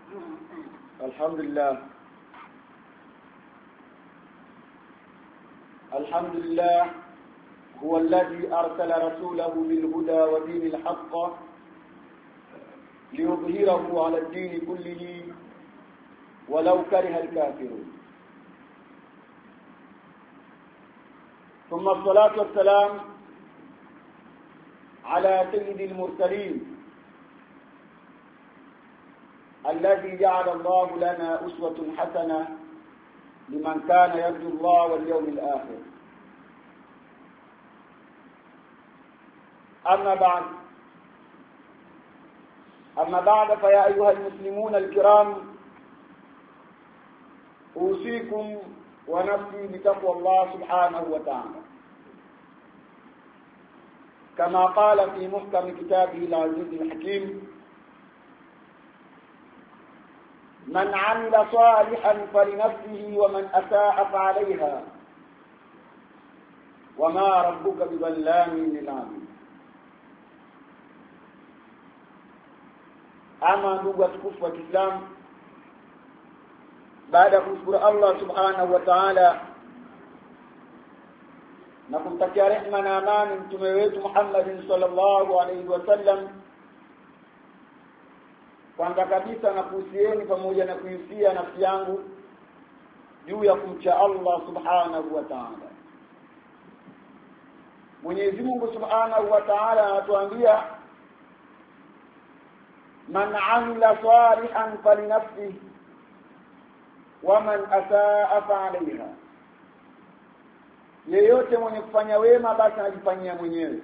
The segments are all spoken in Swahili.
الحمد لله الحمد لله هو الذي أرسل رسوله بالهدى ودين الحق ليظهره على الدين كله ولو كره الكافرون. ثم الصلاة والسلام على سيد المرسلين الذي جعل الله لنا أسوة حسنة لمن كان يرجو الله واليوم الآخر. أما بعد فيا أيها المسلمون الكرام، أوصيكم ونفسي بتقوى الله سبحانه وتعالى كما قال في محكم كتابه العزيز الحكيم: من عمل صالحا فلنفسه ومن أساء فعليها وما ربك بظلام للعبيد. Ama ndugu watukufu wa Kiislamu, baada ya kumshukuru Allah subhanahu wa ta'ala na kumtakia rehema na amani mtume wetu Muhammad sallallahu alayhi wasallam, kwanza kabisa na kuhusieni pamoja na kuhusia nafsi yangu juu ya kumcha Allah subhanahu wa ta'ala. Mwenyezi Mungu subhanahu wa ta'ala anatuambia: man amila salihan falinafsihi wa man asaa fa'alayha, yeyote mwenye kufanya wema basi anajifanyia mwenyewe.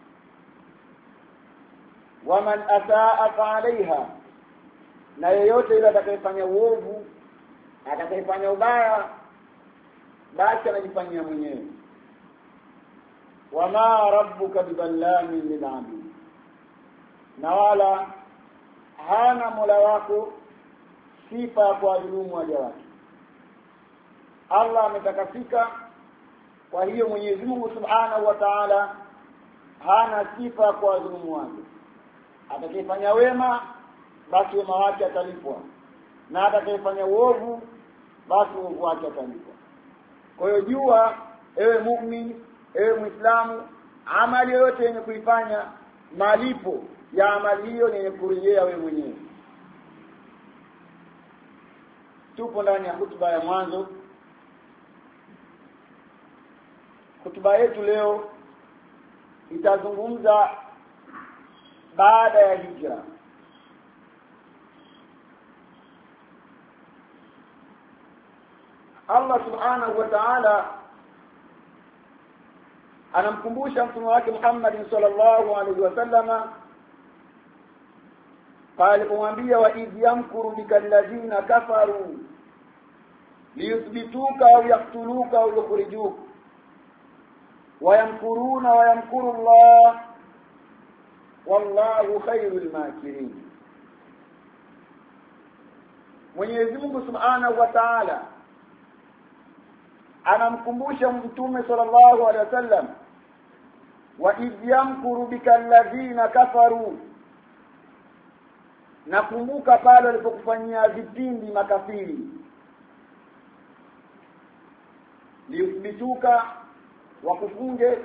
Wa man asaa fa'alayha, na yeyote yule atakayefanya uovu, atakayefanya ubaya, basi anajifanyia mwenyewe. Wama rabbuka bidhallamin lil'abid, na wala hana Mola wako sifa kwa dhulumu waja wake. Allah ametakasika, kwa hiyo Mwenyezi Mungu Subhanahu wa Ta'ala hana sifa kwa dhulumu wake. Atakayefanya wema basi wema wake atalipwa, na atakayefanya uovu basi uovu wake atalipwa. Kwa hiyo jua, ewe muumini, ewe Muislamu, amali yote yenye kuifanya, malipo ya amali hiyo ni kurejea wewe mwenyewe. Tupo ndani ya hutuba ya mwanzo. Hutuba yetu leo itazungumza baada ya hijra. Allah subhanahu wa ta'ala anamkumbusha mtume wake Muhammad sallallahu alaihi wasallama pale kumwambia: wa idh yamkuru bikal ladina kafaru liyuthbituka au yaqtuluka au yukhrijuka wa yamkuruna wa yamkuru Allah wallahu khairul makirin. Mwenyezi Mungu Subhanahu wa Ta'ala anamkumbusha mtume sallallahu alaihi wasallam: wa idh yamkuru bikal ladina kafaru, nakumbuka pale walipokufanyia vitimbi makafiri, liyuthbituka, wakufunge,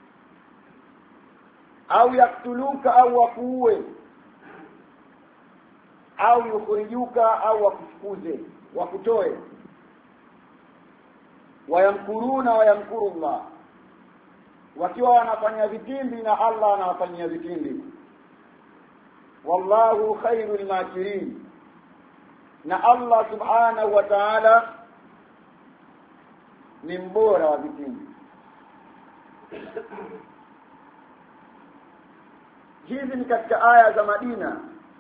au yaktuluka, au wakuue, au yukhrijuka, au wakufukuze, wakutoe. Wayamkuruna wa yamkuru Allah, wakiwa wanafanya vitimbi na Allah anawafanyia vitimbi. Wallahu khairul makirin, na Allah subhanahu wa ta'ala ni mbora wa vitimbi. Hizi ni katika aya za Madina.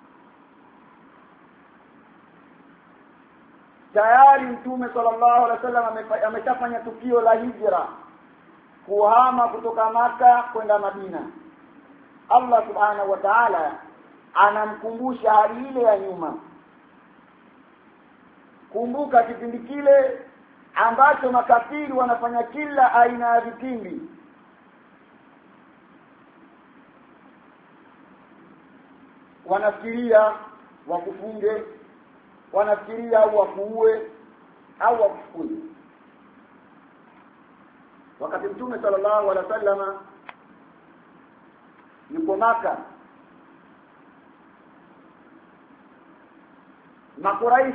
Tayari Mtume sallallahu alaihi wasallam ameshafanya tukio la hijra, kuhama kutoka Maka kwenda Madina. Allah subhanahu wa ta'ala anamkumbusha hali ile ya nyuma. Kumbuka kipindi kile ambacho makafiri wanafanya kila aina ya vitimbi. Wanafikiria wakufunge, wanafikiria au wakuue au wakufukue. Wakati Mtume sallallahu alaihi wasallam yuko Maka, Makuraish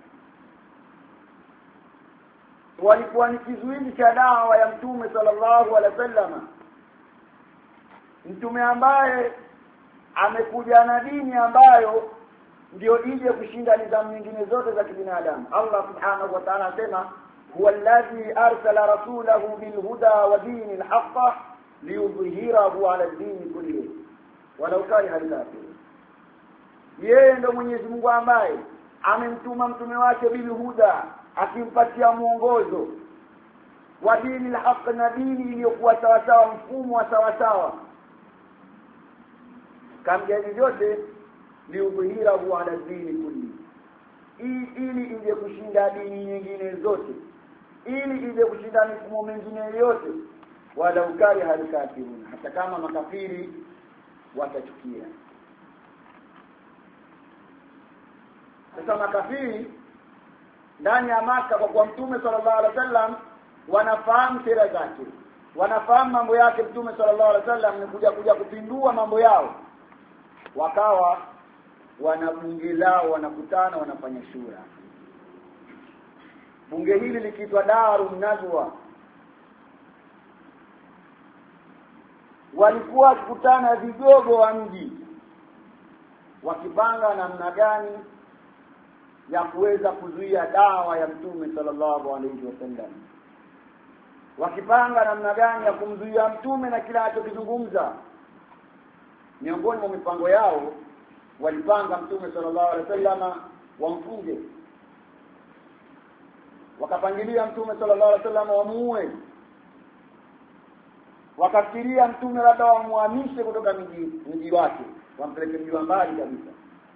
walikuwa ni kizuizi cha dawa ya Mtume sallallahu alaihi wasallam, mtume ambaye amekuja na dini ambayo ndio ije kushinda nidhamu nyingine zote za kibinadamu. Allah subhanahu wa ta'ala anasema huwa alladhi arsala rasulahu bil huda wa dinil haqq liyudhhirahu ala ad-din kullihi walau kariha al-kafirun. Yeye ndo Mwenyezi Mungu ambaye amemtuma mtume wake bil huda, akimpatia mwongozo wa dinil haqq, na dini iliyokuwa sawa sawa, mfumo wa sawa sawa, kamjani yote liudhihirahu ala dini kulli, ili ije kushinda dini nyingine zote, ili ije kushinda mifumo mingine yote, wala ukari halikafirun, hata kama makafiri watachukia. Sasa makafiri ndani ya Maka, kwa kuwa Mtume sallallahu alaihi wasallam wanafahamu sera zake, wanafahamu mambo yake, Mtume sallallahu alaihi wasallam ni kuja kupindua mambo yao, wakawa wana bunge lao, wanakutana, wanafanya shura. Bunge hili likiitwa Darun Nadwa. Walikuwa wakikutana vigogo wa mji, wakipanga namna gani ya kuweza kuzuia dawa ya Mtume sallallahu alaihi wasallam, wakipanga namna gani ya kumzuia Mtume na kila anachokizungumza. Miongoni mwa mipango yao walipanga Mtume sallallahu alaihi wasallam wamfunge, wakapangilia Mtume sallallahu alaihi wasallam wamuue, wakafikiria Mtume labda wamuhamishe kutoka mji wake, wampeleke mji wa mbali kabisa.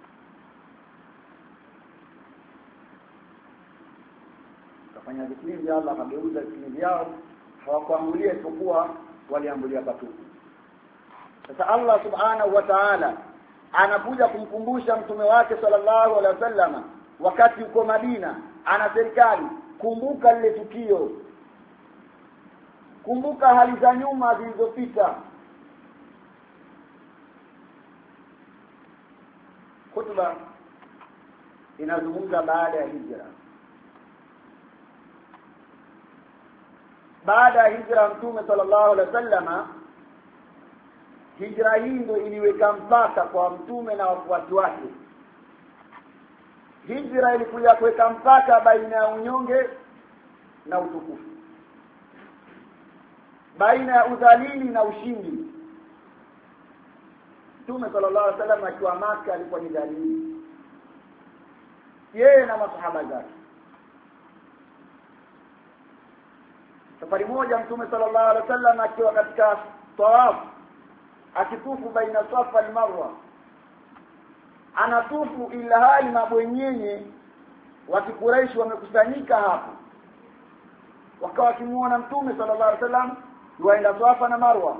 Kafanya vikili, Allah akageuza vikili vyao, hawakuambulia isipokuwa waliambulia patupu. Sasa Allah subhanahu wa ta'ala anakuja kumkumbusha mtume wake sallallahu alaihi wasallam wakati uko Madina, ana serikali, kumbuka lile tukio, kumbuka hali za nyuma zilizopita. Hutuba inazungumza baada ya hijra. Baada ya hijra Mtume sallallahu alaihi wasallam, hijra hii ndio iliweka mpaka kwa Mtume na wafuasi wake. Hijra ilikuja kuweka mpaka baina ya unyonge na utukufu, baina ya udhalili na ushindi. Mtume sallallahu alaihi wasallam akiwa Maka alikuwa ni dhalili, yeye na masahaba zake. Safari moja Mtume sallallahu alaihi wasallam akiwa katika tawaf, akitufu baina Safa na Marwa, anatufu ila hali mabwenyenye wa Quraysh wamekusanyika hapo, wakawa kimuona Mtume sallallahu alaihi wasallam yuaenda Safa na Marwa,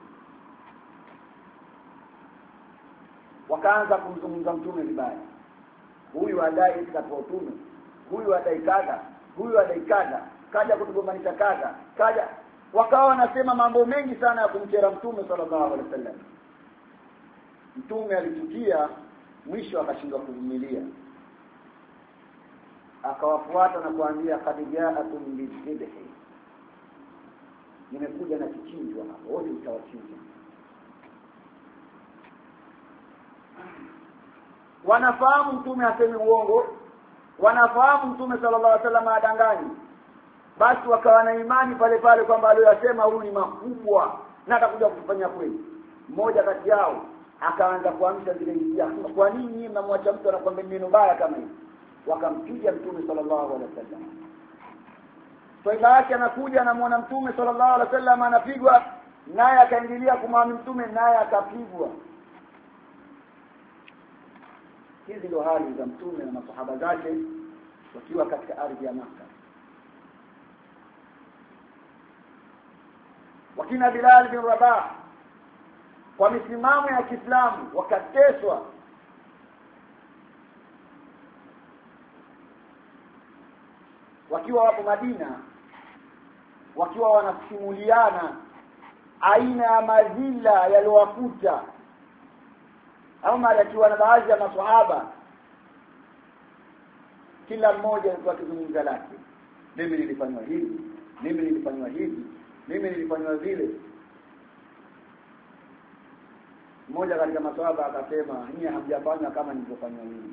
wakaanza kumzungumza Mtume vibaya. Huyu adai katika utume, huyu adai kadha, huyu adai kadha, kaja kutugombanisha kadha, kaja. Wakawa wanasema mambo mengi sana ya kumkera Mtume sallallahu alaihi wasallam. Mtume alichukia, mwisho akashindwa kuvumilia, akawafuata na kuambia khadijaatum bidhibhi, nimekuja na kichinjwa hapo, wote mtawachinja. Wanafahamu Mtume hasemi uongo, wanafahamu Mtume sallallahu alaihi wasallam adanganyi, basi wakawa na imani pale pale kwamba aliyosema huyu ni makubwa na atakuja kufanya kweli. Mmoja kati yao akaanza kuamsha zile hisia, kwa nini nyinyi mnamwacha mtu anakuambia neno baya kama hili? Wakampiga Mtume sallallahu alaihi wasallam. Swaiba yake anakuja anamuona Mtume sallallahu alaihi wasallam anapigwa, naye akaendelea kumwamini Mtume, naye akapigwa. Hizi ndio hali za Mtume na masahaba zake wakiwa katika ardhi ya Makka. Wakina Bilal bin Rabah kwa misimamo ya Kiislamu wakateswa, wakiwa wapo Madina, wakiwa wanasimuliana aina ya madhila yaliyowakuta Umar akiwa na baadhi ya maswahaba, kila mmoja alikuwa akizungumza lake. Mimi nilifanywa hivi, mimi nilifanywa hivi, mimi nilifanywa vile. Mmoja katika maswahaba akasema, "Nyinyi hamjafanya kama nilivyofanywa mimi."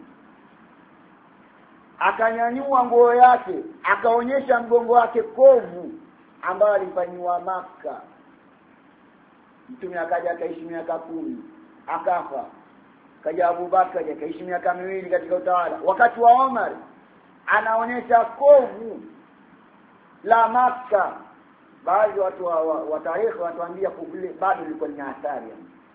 Akanyanyua nguo yake, akaonyesha mgongo wake kovu ambao alifanywa Makka. Mtume akaja akaishi miaka 10, akafa. Kaja Abu Bakar akaishi miaka 2 katika utawala. Wakati wa Umar anaonyesha kovu la Makka. Baadhi watu wa tarehe watuambia kuvile bado liko ni athari.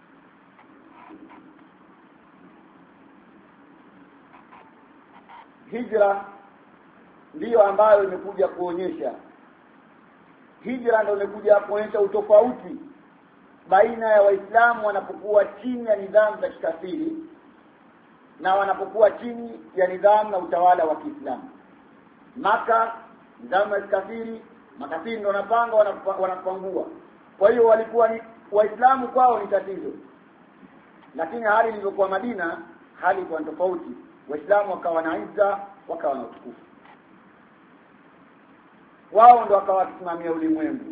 Hijra ndiyo ambayo imekuja kuonyesha. Hijra ndio imekuja kuonyesha utofauti baina ya Waislamu wanapokuwa chini ya nidhamu za kikafiri na wanapokuwa chini ya nidhamu na utawala wa Kiislamu. Maka nidhamu ya kikafiri, makafiri ndio wanapanga, wanapangua. Kwa hiyo walikuwa ni Waislamu, kwao ni tatizo. Lakini hali ilivyokuwa Madina, hali ilikuwa tofauti. Waislamu wakawa na izza, wakawa na utukufu. Wao ndio wakawa wakisimamia ulimwengu.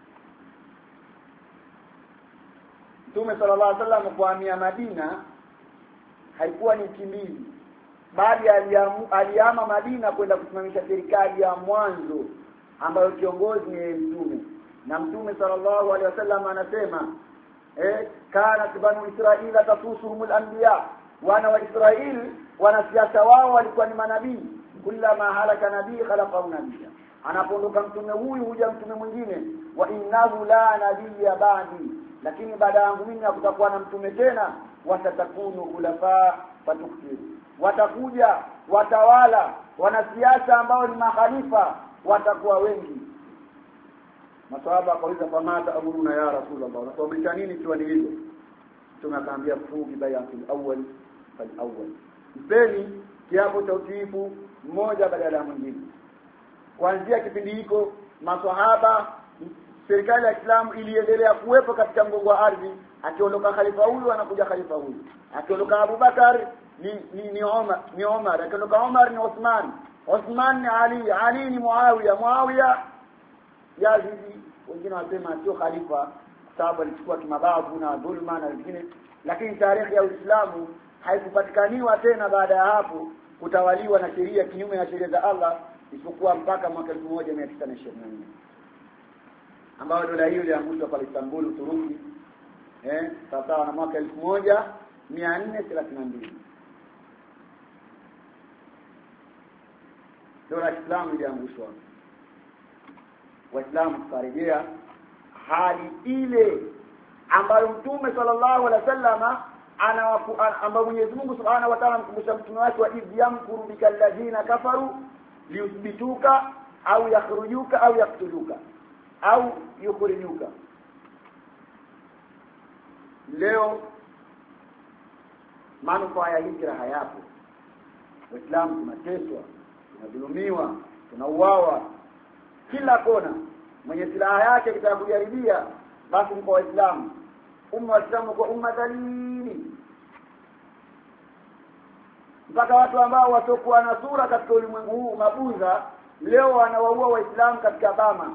Mtume sallallahu alaihi wasallam kuhamia Madina haikuwa ni kimbizi, bali alihama Madina kwenda kusimamisha serikali ya mwanzo ambayo kiongozi ni Mtume. Na Mtume sallallahu alaihi wasallam anasema, kana banu Israila tasusuhumul anbiya, wana wa Israeli wanasiasa wao walikuwa ni manabii. Kullama halaka nabii khalaqahu nabiyya, anapoondoka mtume huyu huja mtume mwingine. Wa innahu la nabiyya ba'di, lakini baada yangu mimi hakutakuwa na mtume tena. Watatakunu khulafa fatukthir, watakuja watawala wanasiasa ambao ni makhalifa, watakuwa wengi. Maswahaba wakauliza, famata amruna ya Rasulullah, unatuamrisha nini kiwa ni hivyo? Tunakamwambia fubi bayatul awwal fal awwal, mpeni kiapo cha utiifu mmoja badala ya mwingine. Kuanzia kipindi hiko maswahaba, serikali ya Islam iliendelea kuwepo katika mgongo wa ardhi. Akiondoka khalifa huyu anakuja khalifa huyu, akiondoka Abu Bakar ni Umar, akiondoka Umar ni Uthman ni Ali ni Muawiya Yazidi. Wengine wasema sio khalifa sababu alichukua kimabavu na dhulma na vingine, lakini tarehe ya Uislamu haikupatikaniwa tena baada ya hapo kutawaliwa na sheria kinyume na sheria za Allah, isipokuwa mpaka mwaka 1924 ambao dola hiyo iliangushwa pale Istanbul, Uturuki, sawa na mwaka 1432 dola ya Islam iliangushwa. Waislamu karejea hali ile ambayo Mtume sallallahu alaihi wasallam ambapo Mwenyezi Mungu Subhanahu wa Ta'ala mkumbusha mtume wake, wa idh yamkuru bikal ladina kafaru liyuthbituka au yakhrujuka au yaktuluka au yukhrijuka. Leo manufaa ya hijra hayapo. Waislamu tunateswa, tunadhulumiwa, tunauawa kila kona. Mwenye silaha yake kitaka kujaribia basi ni kwa Waislamu. Umma wa Islamu kwa umma dhalili, mpaka watu ambao watakuwa na sura katika ulimwengu huu mabuza leo wanawaua Waislamu katika Bama.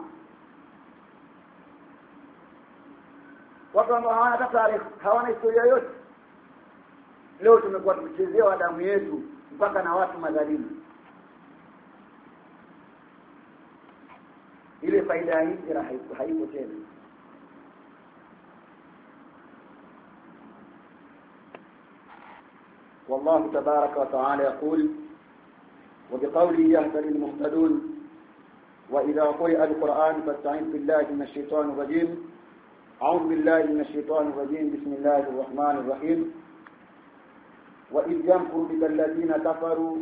Watu ambao hawana tarehe, hawana historia yote, leo tumekuwa tukichezewa damu yetu mpaka na watu madhalimu. Ile faida ya hijra haipo tena. والله تبارك وتعالى يقول: وبقوله يهتدي المهتدون وإذا قرئ القرآن فاستعذ بالله من الشيطان الرجيم. أعوذ بالله من الشيطان الرجيم. بسم الله الرحمن الرحيم. وإذ يمكر بك الذين كفروا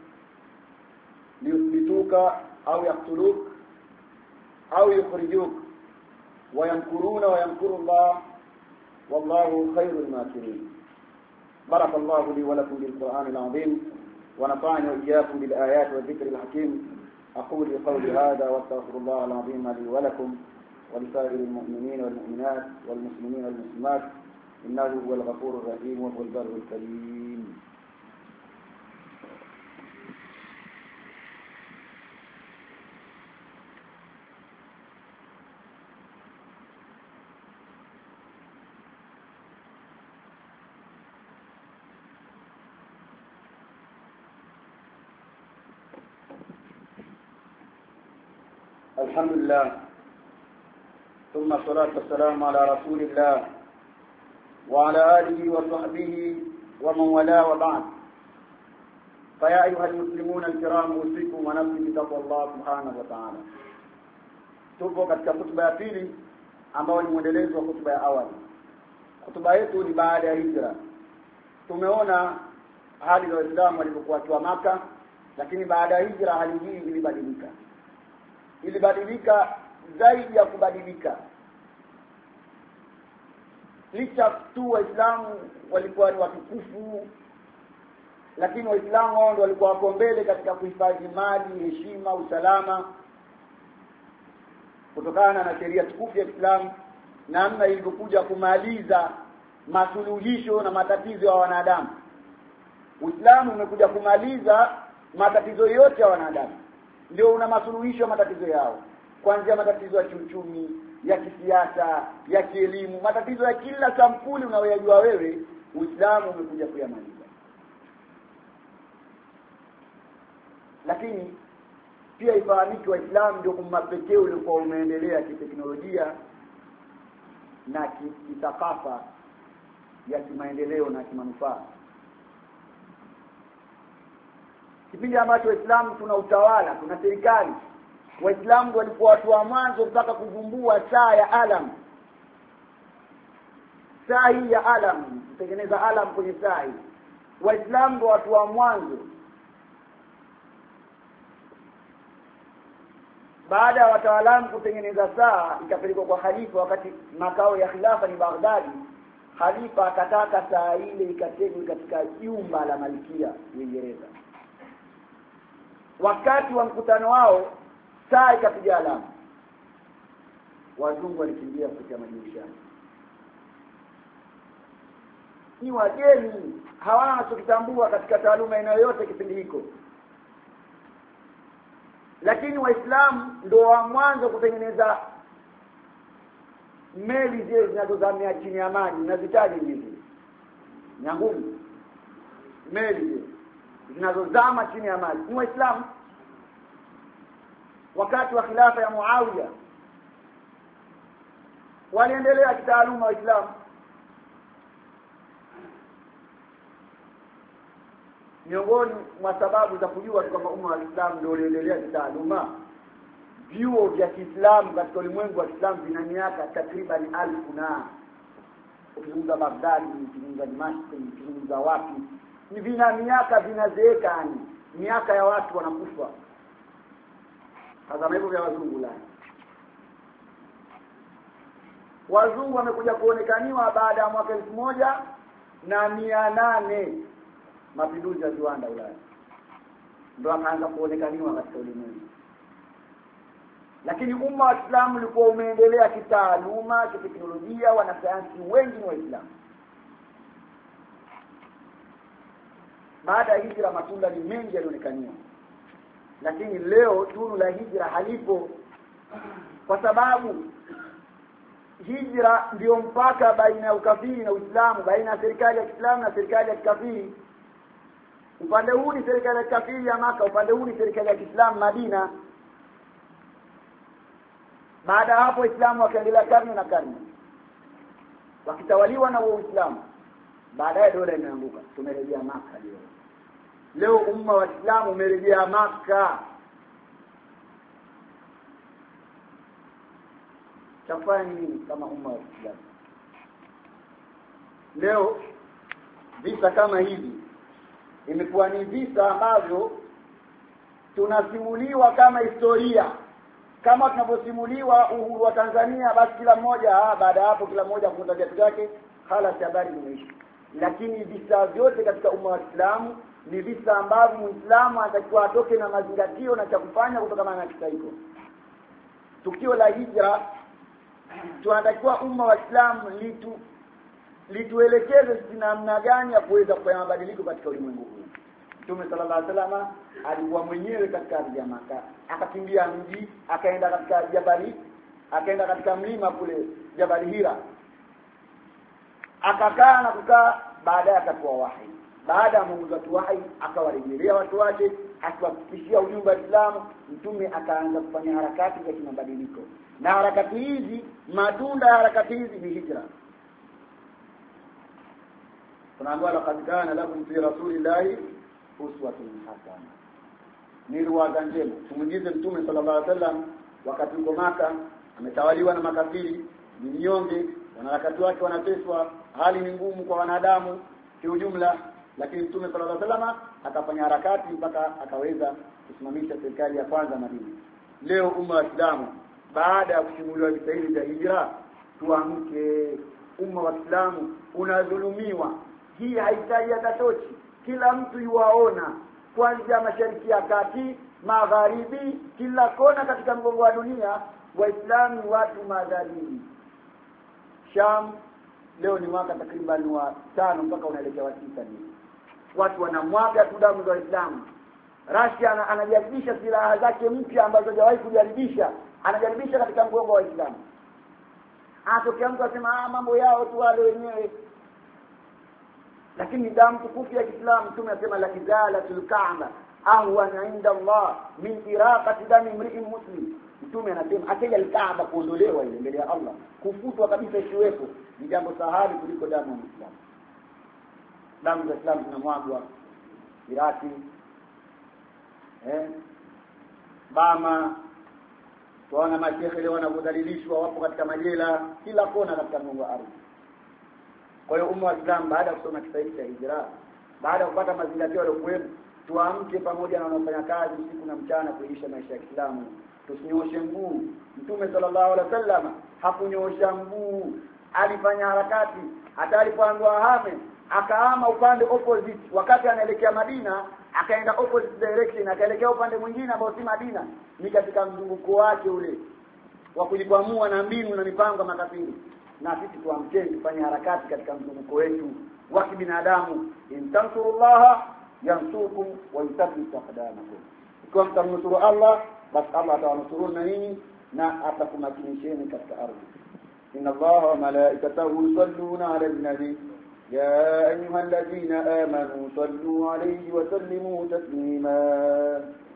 ليثبتوك أو يقتلوك أو يخرجوك ويمكرون ويمكر الله والله خير الماكرين. بارك الله لي ولكم بالقرآن العظيم ونفعني وإياكم بالآيات والذكر الحكيم. أقول قولي هذا واستغفر الله العظيم لي ولكم ولسائر المؤمنين والمؤمنات والمسلمين والمسلمات إنه هو الغفور الرحيم وهو البر الكريم. الحمد لله ثم الصلاة والسلام على رسول الله وعلى آله وصحبه ومن والاه وبعد. فيا أيها المسلمون الكرام أوصيكم ونفسي بتقوى الله سبحانه وتعالى. Tupo katika hutuba ya pili ambayo ni mwendelezo wa hutuba ya awali. Hutuba yetu ni baada ya hijra. Tumeona hali ya Waislamu walipokuwa kwa Maka, lakini baada ya hijra hali hii ilibadilika. Ilibadilika zaidi ya kubadilika. Licha tu Waislamu walikuwa ni watukufu, lakini Waislamu wao ndio walikuwa wako mbele katika kuhifadhi mali, heshima, usalama, kutokana na sheria tukufu ya Islam, namna ilivyokuja kumaliza masuluhisho na matatizo ya wanadamu. Uislamu umekuja kumaliza matatizo yote ya wanadamu. Ndio una masuluhisho matatizo yao, kuanzia matatizo ya kiuchumi, ya kisiasa, ya kielimu, matatizo ya kila sampuli unayojua wewe, Uislamu umekuja kuyamaliza. Lakini pia ifahamike Waislamu ndio umma pekee uliokuwa umeendelea kiteknolojia na kitakafa ya kimaendeleo na kimanufaa. Kipindi ambacho Waislamu tuna utawala, tuna serikali, Waislamu ndio walikuwa watu wa mwanzo mpaka kuvumbua saa ya alam. Saa hii ya alam, kutengeneza alam kwenye saa hii. Waislamu ndio watu wa mwanzo. Baada ya wataalamu kutengeneza saa, ikapelekwa kwa khalifa wakati makao ya khilafa ni Baghdad. Khalifa akataka saa ile ikategwe katika jumba la Malkia Uingereza. Wakati wa mkutano wao saa ikapiga alama. Wazungu walikimbia kutoka madirishani. Ni wageni, hawana wanachokitambua katika taaluma yoyote kipindi hiko. Lakini Waislamu ndio wa mwanzo kutengeneza meli zile zinazozamia chini ya maji, na zitaji hizi nyangumi, meli zile zinazozama chini ya maji ni Waislamu. Wakati wa khilafa ya Muawiya waliendelea kitaaluma Waislamu. Miongoni mwa sababu za kujua kwamba umma wa Islam ndio uliendelea kitaaluma, vyuo vya Kiislamu katika ulimwengu wa Islam vina miaka takriban 1000 na ukizungumza Baghdad, ukizungumza Damascus, ukizungumza wapi, ni vina miaka vinazeeka, yani miaka ya watu wanakufa. Kama hivyo vya wazungu la. Wazungu wamekuja kuonekaniwa baada ya mwaka 1800 mapinduzi ya viwanda Ulaya. Ndio akaanza kuonekaniwa katika ulimwengu. Lakini umma wa Islam ulikuwa umeendelea kitaaluma, kiteknolojia, wanasayansi wengi ni Waislamu. Baada ya hijra matunda ni mengi yalionekaniwa. Lakini leo tunu la hijra halipo, kwa sababu hijra ndio mpaka baina ya ukafiri na Uislamu, baina ya serikali ya Kiislamu na serikali ya kikafiri. Upande huu ni serikali ya kikafiri ya Maka, upande huu ni serikali ya Kiislamu Madina. Baada hapo Waislamu wakaendelea karne na karne wakitawaliwa na Uislamu. Baadaye dola imeanguka, tumerejea Maka leo. Leo umma wa Islam umerejea Maka. Chafanya nini kama umma wa Islam? Leo visa kama hivi imekuwa ni visa ambavyo tunasimuliwa kama historia. Kama tunaposimuliwa uhuru wa Tanzania, basi kila mmoja baada hapo kila mmoja kuunda kitu chake, hala habari zimeisha. lakini visa vyote katika umma wa Uislamu ni visa ambavyo Muislamu anatakiwa atoke na mazingatio na cha kufanya kutokana na kisa hicho. Tukio la hijra, tunatakiwa umma wa Uislamu lituelekeze namna gani ya kuweza kufanya mabadiliko katika ulimwengu huu. Mtume sallallahu alaihi wasallam alikuwa mwenyewe katika ardhi ya Makka, akakimbia mji, akaenda katika jabali, akaenda katika mlima kule Jabali Hira, akakaa na kukaa. Baadaye akatoa wahi. Baada ya Mungu kutoa wahi, akawarejelea watu wake, akiwafikishia ujumbe wa Uislamu. Mtume akaanza kufanya harakati za kimabadiliko, na harakati hizi, matunda ya harakati hizi ni hijra. Tunaambiwa laqad kana lakum fi rasulillahi uswatun hasana, ni ruwaza njema. Tumujize Mtume sallallahu alaihi wasallam wakati yuko Maka, ametawaliwa na makafiri, ni mnyonge, wanaharakati wake wanateswa, hali ni ngumu kwa wanadamu kiujumla, lakini Mtume sallallahu alaihi wasallam akafanya harakati mpaka akaweza kusimamisha serikali ya kwanza Madina. Leo umma wa Uislamu baada ya kusimuliwa vita hivi vya hijra, tuamke. Umma wa Uislamu unadhulumiwa. Hii haitaji atatochi, kila mtu yuwaona, kuanzia mashariki ya kati, magharibi, kila kona katika mgongo wa dunia. Waislamu watu madhalimu. Sham leo ni mwaka takriban wa 5 mpaka unaelekea wa 6 ni watu wanamwaga tu damu za Waislamu. Russia anajaribisha silaha zake mpya ambazo hajawahi kujaribisha, anajaribisha katika mgongo wa Waislamu. Atokea mtu asema mambo yao tu wale wenyewe, lakini damu tukufu ya Kiislamu. Mtume asema la izalatul Kaaba ahwana inda Allah min iraqati dami imri'in muslim. Mtume anasema akija al-Kaaba kuondolewa ile mbele ya Allah, kufutwa kabisa isiwepo, ni jambo sahali kuliko damu ya Muislamu. Damu za Islam zinamwagwa Iraki, Bama. Tuona mashehe leo wanadhalilishwa, wapo katika majela kila kona katika mungu wa ardhi. Kwa hiyo umma wa Islam baada ya kusoma kisa hiki cha hijra, baada ya kupata mazingatio yaliyokuwepo, tuamke pamoja na wanaofanya kazi usiku na mchana kuishi maisha ya Kiislamu. Tusinyoshe mguu. Mtume sallallahu alaihi wasallam hakunyosha mguu, alifanya harakati. Hata alipoambiwa ahame, akahama upande opposite. Wakati anaelekea Madina, akaenda opposite direction, akaelekea upande mwingine ambao si Madina. Ni katika mzunguko wake ule wa kujikwamua na mbinu na mipango makafiri. Na sisi tuamkeni tufanye harakati katika mzunguko wetu wa kibinadamu. Intansurullaha yansurukum wa yuthabbit aqdamakum. Ikiwa mtamnusuru Allah, basi Allah atawanusuruna ninyi na atakumakinisheni katika ardhi. Inna Allaha wa malaikatahu yusalluna 'alan nabi ya ayyuhalladhina amanu sallu 'alayhi wa sallimu taslima.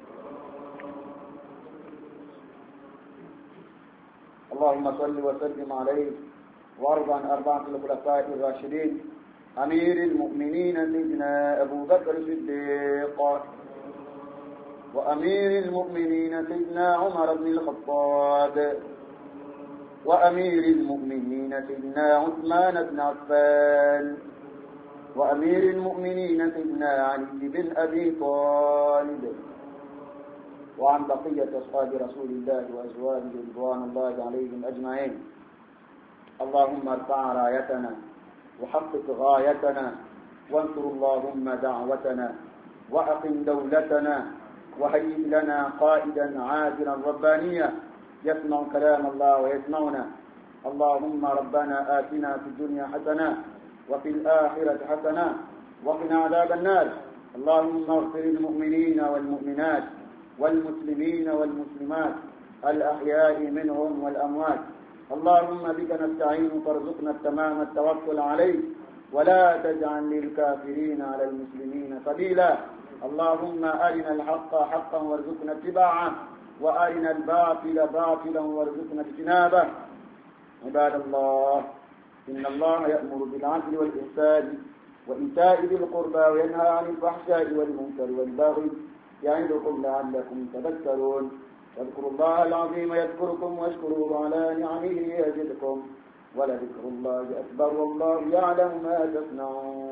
اللهم صل وسلم عليه وارض عن 4 الخلفاء الراشدين أمير المؤمنين سيدنا أبو بكر الصديق، وأمير المؤمنين سيدنا عمر بن الخطاب، وأمير المؤمنين سيدنا عثمان بن عفان، وأمير المؤمنين سيدنا علي بن أبي طالب، وعن بقية أصحاب رسول الله وأزواجه رضوان الله عليهم أجمعين. اللهم ارفع رايتنا وحقق غايتنا، وانصر اللهم دعوتنا، وأقم دولتنا، وهيئ لنا قائدا عادلا ربانيا يسمع كلام الله ويسمعنا. اللهم ربنا آتنا في الدنيا حسنة وفي الآخرة حسنة وقنا عذاب النار. اللهم اغفر للمؤمنين والمؤمنات والمسلمين والمسلمات الأحياء منهم والأموات. اللهم بك نستعين فارزقنا التمام التوكل عليك، ولا تجعل للكافرين على المسلمين سبيلا. اللهم أرنا الحق حقا وارزقنا اتباعه، وأرنا الباطل باطلا وارزقنا اجتنابه. عباد الله، إن الله يأمر بالعدل والإحسان وإيتاء ذي القربى وينهى عن الفحشاء والمنكر والبغي يعظكم لعلكم تذكرون. واذكروا الله العظيم يذكركم، واشكروه على نعمه يزدكم، ولذكر الله أكبر والله يعلم ما تصنعون.